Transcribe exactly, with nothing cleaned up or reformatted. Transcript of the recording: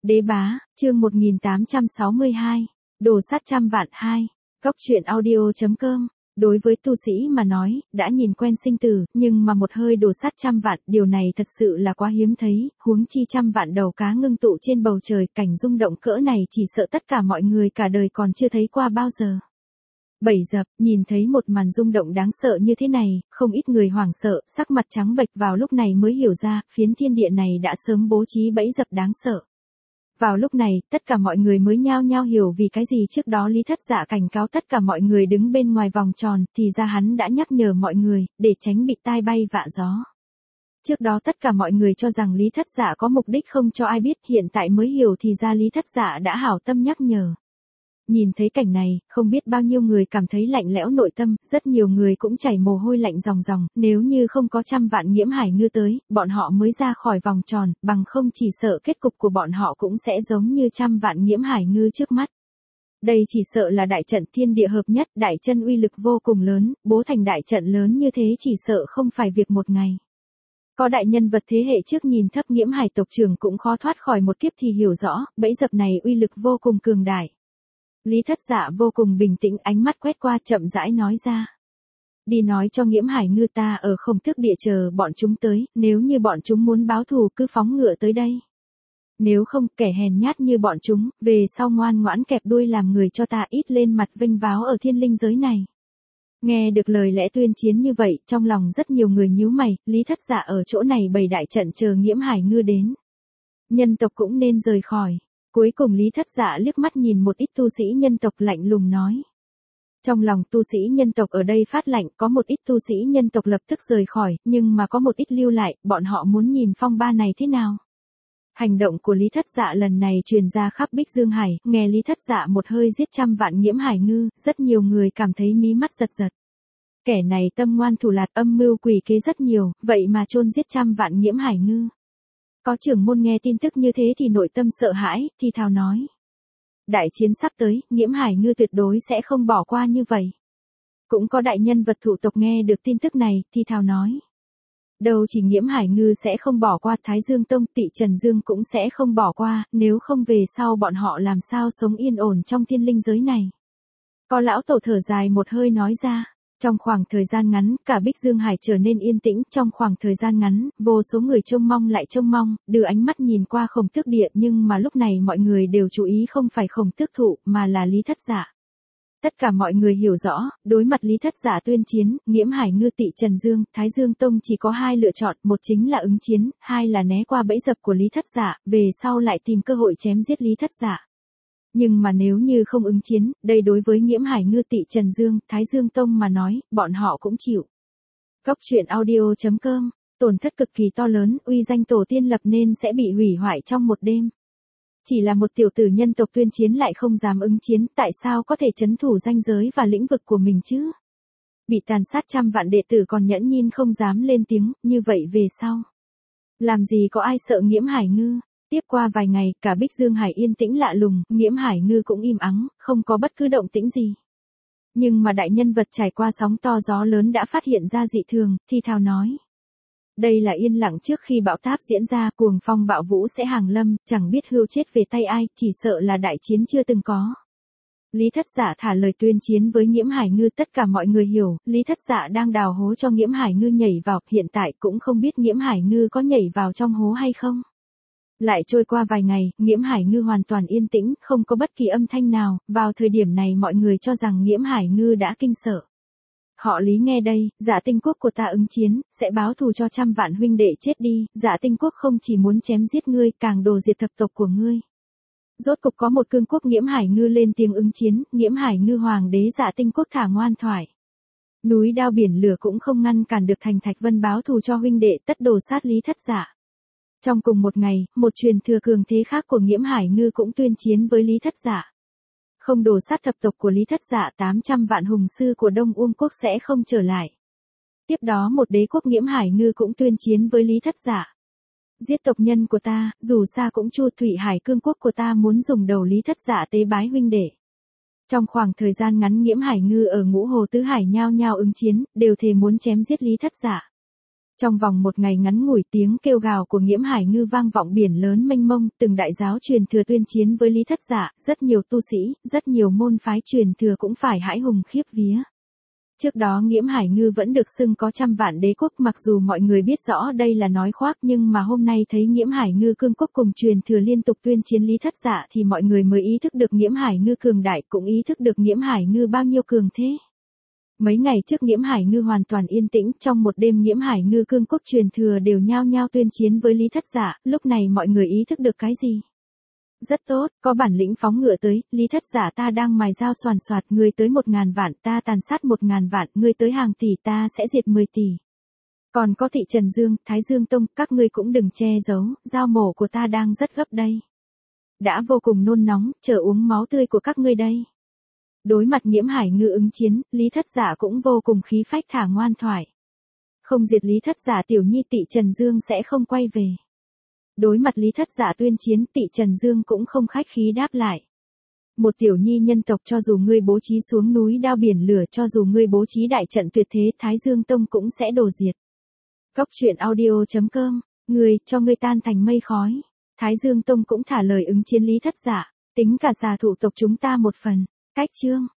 Đế bá, chương một nghìn tám trăm sáu mươi hai, đồ sắt trăm vạn hai, góc truyện audio.com. Đối với tu sĩ mà nói, đã nhìn quen sinh tử, nhưng mà một hơi đồ sắt trăm vạn, điều này thật sự là quá hiếm thấy, huống chi trăm vạn đầu cá ngưng tụ trên bầu trời, cảnh rung động cỡ này chỉ sợ tất cả mọi người cả đời còn chưa thấy qua bao giờ. Bảy dập, nhìn thấy một màn rung động đáng sợ như thế này, không ít người hoảng sợ, sắc mặt trắng bệch vào lúc này mới hiểu ra, phiến thiên địa này đã sớm bố trí bẫy dập đáng sợ. Vào lúc này, tất cả mọi người mới nhao nhao hiểu vì cái gì trước đó Lý Thất Dạ cảnh cáo tất cả mọi người đứng bên ngoài vòng tròn, thì ra hắn đã nhắc nhở mọi người, để tránh bị tai bay vạ gió. Trước đó tất cả mọi người cho rằng Lý Thất Dạ có mục đích không cho ai biết, hiện tại mới hiểu thì ra Lý Thất Dạ đã hảo tâm nhắc nhở. Nhìn thấy cảnh này, không biết bao nhiêu người cảm thấy lạnh lẽo nội tâm, rất nhiều người cũng chảy mồ hôi lạnh ròng ròng, nếu như không có trăm vạn Nghiễm Hải Ngư tới, bọn họ mới ra khỏi vòng tròn, bằng không chỉ sợ kết cục của bọn họ cũng sẽ giống như trăm vạn Nghiễm Hải Ngư trước mắt. Đây chỉ sợ là đại trận thiên địa hợp nhất, đại chân uy lực vô cùng lớn, bố thành đại trận lớn như thế chỉ sợ không phải việc một ngày. Có đại nhân vật thế hệ trước nhìn thấp Nghiễm Hải tộc trưởng cũng khó thoát khỏi một kiếp thì hiểu rõ, bẫy dập này uy lực vô cùng cường đại. Lý Thất Dạ vô cùng bình tĩnh, ánh mắt quét qua chậm rãi nói ra. Đi nói cho Nghiễm Hải Ngư ta ở Không Thức Địa chờ bọn chúng tới, nếu như bọn chúng muốn báo thù cứ phóng ngựa tới đây. Nếu không, kẻ hèn nhát như bọn chúng, về sau ngoan ngoãn kẹp đuôi làm người cho ta ít lên mặt vinh váo ở thiên linh giới này. Nghe được lời lẽ tuyên chiến như vậy, trong lòng rất nhiều người nhíu mày, Lý Thất Dạ ở chỗ này bày đại trận chờ Nghiễm Hải Ngư đến. Nhân tộc cũng nên rời khỏi. Cuối cùng Lý Thất Dạ liếc mắt nhìn một ít tu sĩ nhân tộc lạnh lùng nói. Trong lòng tu sĩ nhân tộc ở đây phát lạnh, có một ít tu sĩ nhân tộc lập tức rời khỏi, nhưng mà có một ít lưu lại, bọn họ muốn nhìn phong ba này thế nào. Hành động của Lý Thất Dạ lần này truyền ra khắp Bích Dương Hải, nghe Lý Thất Dạ một hơi giết trăm vạn Nghiễm Hải Ngư, rất nhiều người cảm thấy mí mắt giật giật. Kẻ này tâm ngoan thủ lạt, âm mưu quỷ kế rất nhiều, vậy mà chôn giết trăm vạn Nghiễm Hải Ngư. Có trưởng môn nghe tin tức như thế thì nội tâm sợ hãi, thì thào nói. Đại chiến sắp tới, Nghiễm Hải Ngư tuyệt đối sẽ không bỏ qua như vậy. Cũng có đại nhân vật thụ tộc nghe được tin tức này, thì thào nói. Đâu chỉ Nghiễm Hải Ngư sẽ không bỏ qua, Thái Dương Tông, Tị Trần Dương cũng sẽ không bỏ qua, nếu không về sau bọn họ làm sao sống yên ổn trong thiên linh giới này. Có lão tổ thở dài một hơi nói ra. Trong khoảng thời gian ngắn, cả Bích Dương Hải trở nên yên tĩnh, trong khoảng thời gian ngắn, vô số người trông mong lại trông mong, đưa ánh mắt nhìn qua Khổng Tước Địa, nhưng mà lúc này mọi người đều chú ý không phải Khổng Tước Thụ, mà là Lý Thất Dạ. Tất cả mọi người hiểu rõ, đối mặt Lý Thất Dạ tuyên chiến, Nghiễm Hải Ngư, Tị Trần Dương, Thái Dương Tông chỉ có hai lựa chọn, một chính là ứng chiến, hai là né qua bẫy dập của Lý Thất Dạ, về sau lại tìm cơ hội chém giết Lý Thất Dạ. Nhưng mà nếu như không ứng chiến, đây đối với Nghiễm Hải Ngư, Tị Trần Dương, Thái Dương Tông mà nói, bọn họ cũng chịu. Góc truyện audio.com, tổn thất cực kỳ to lớn, uy danh tổ tiên lập nên sẽ bị hủy hoại trong một đêm. Chỉ là một tiểu tử nhân tộc tuyên chiến lại không dám ứng chiến, tại sao có thể trấn thủ ranh giới và lĩnh vực của mình chứ? Bị tàn sát trăm vạn đệ tử còn nhẫn nhịn không dám lên tiếng, như vậy về sau. Làm gì có ai sợ Nghiễm Hải Ngư? Tiếp qua vài ngày, cả Bích Dương Hải yên tĩnh lạ lùng, Nghiễm Hải Ngư cũng im ắng, không có bất cứ động tĩnh gì. Nhưng mà đại nhân vật trải qua sóng to gió lớn đã phát hiện ra dị thường, thì thào nói. Đây là yên lặng trước khi bão táp diễn ra, cuồng phong bạo vũ sẽ hàng lâm, chẳng biết hưu chết về tay ai, chỉ sợ là đại chiến chưa từng có. Lý Thất Dạ thả lời tuyên chiến với Nghiễm Hải Ngư, tất cả mọi người hiểu, Lý Thất Dạ đang đào hố cho Nghiễm Hải Ngư nhảy vào, hiện tại cũng không biết Nghiễm Hải Ngư có nhảy vào trong hố hay không. Lại trôi qua vài ngày, Nghiễm Hải Ngư hoàn toàn yên tĩnh, không có bất kỳ âm thanh nào, vào thời điểm này mọi người cho rằng Nghiễm Hải Ngư đã kinh sợ. Họ Lý nghe đây, Dạ Tinh Quốc của ta ứng chiến, sẽ báo thù cho trăm vạn huynh đệ chết đi, Dạ Tinh Quốc không chỉ muốn chém giết ngươi, càng đồ diệt thập tộc của ngươi. Rốt cục có một cương quốc Nghiễm Hải Ngư lên tiếng ứng chiến, Nghiễm Hải Ngư hoàng đế Dạ Tinh Quốc thả ngoan thoại. Núi đao biển lửa cũng không ngăn cản được Thành Thạch Vân báo thù cho huynh đệ, tất đồ sát Lý Thất Dạ. Trong cùng một ngày, một truyền thừa cường thế khác của Nghiễm Hải Ngư cũng tuyên chiến với Lý Thất Dạ. Không đồ sát thập tộc của Lý Thất Dạ, tám trăm vạn hùng sư của Đông Uông Quốc sẽ không trở lại. Tiếp đó một đế quốc Nghiễm Hải Ngư cũng tuyên chiến với Lý Thất Dạ. Giết tộc nhân của ta, dù xa cũng Chu Thủy Hải cương quốc của ta muốn dùng đầu Lý Thất Dạ tế bái huynh đệ. Trong khoảng thời gian ngắn Nghiễm Hải Ngư ở Ngũ Hồ Tứ Hải nhao nhao ứng chiến, đều thề muốn chém giết Lý Thất Dạ. Trong vòng một ngày ngắn ngủi, tiếng kêu gào của Nghiễm Hải Ngư vang vọng biển lớn mênh mông, từng đại giáo truyền thừa tuyên chiến với Lý Thất Giả, rất nhiều tu sĩ, rất nhiều môn phái truyền thừa cũng phải hãi hùng khiếp vía. Trước đó Nghiễm Hải Ngư vẫn được xưng có trăm vạn đế quốc, mặc dù mọi người biết rõ đây là nói khoác, nhưng mà hôm nay thấy Nghiễm Hải Ngư cương quốc cùng truyền thừa liên tục tuyên chiến Lý Thất Giả thì mọi người mới ý thức được Nghiễm Hải Ngư cường đại, cũng ý thức được Nghiễm Hải Ngư bao nhiêu cường thế. Mấy ngày trước Nghiễm Hải Ngư hoàn toàn yên tĩnh, trong một đêm Nghiễm Hải Ngư cương quốc truyền thừa đều nhao nhao tuyên chiến với Lý Thất Giả, lúc này mọi người ý thức được cái gì? Rất tốt, có bản lĩnh phóng ngựa tới, Lý Thất Giả ta đang mài dao xoàn xoạt, ngươi tới một ngàn vạn, ta tàn sát một ngàn vạn, ngươi tới hàng tỷ, ta sẽ diệt mười tỷ. Còn có Thị Trần Dương, Thái Dương Tông, các ngươi cũng đừng che giấu, dao mổ của ta đang rất gấp đây. Đã vô cùng nôn nóng, chờ uống máu tươi của các ngươi đây. Đối mặt Nghiễm Hải Ngư ứng chiến, Lý Thất Giả cũng vô cùng khí phách thả ngoan thoại. Không diệt Lý Thất Giả tiểu nhi Tị Trần Dương sẽ không quay về. Đối mặt Lý Thất Giả tuyên chiến, Tị Trần Dương cũng không khách khí đáp lại. Một tiểu nhi nhân tộc, cho dù ngươi bố trí xuống núi đao biển lửa, cho dù ngươi bố trí đại trận tuyệt thế, Thái Dương Tông cũng sẽ đổ diệt. Cốc truyện audio chấm com, ngươi, cho ngươi tan thành mây khói. Thái Dương Tông cũng thả lời ứng chiến Lý Thất Giả, tính cả xà thủ tộc chúng ta một phần. Cách chương